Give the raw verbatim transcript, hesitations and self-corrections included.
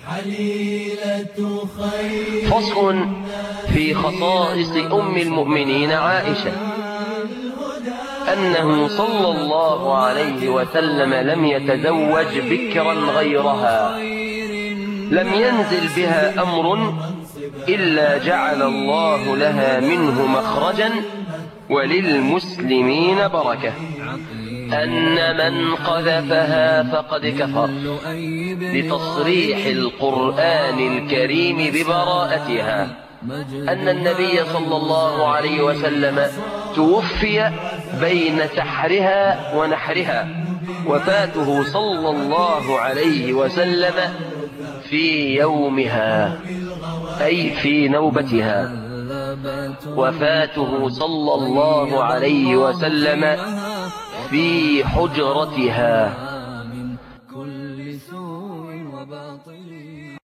فصل في خصائص أم المؤمنين عائشة، أنه صلى الله عليه وسلم لم يتزوج بكرا غيرها، لم ينزل بها أمر إلا جعل الله لها منه مخرجا وللمسلمين بركة. أن من قذفها فقد كفر، لتصريح القرآن الكريم ببراءتها. أن النبي صلى الله عليه وسلم توفي بين سحرها ونحرها، وفاته صلى الله عليه وسلم في يومها أي في نوبتها، وفاته صلى الله عليه وسلم في حجرتها.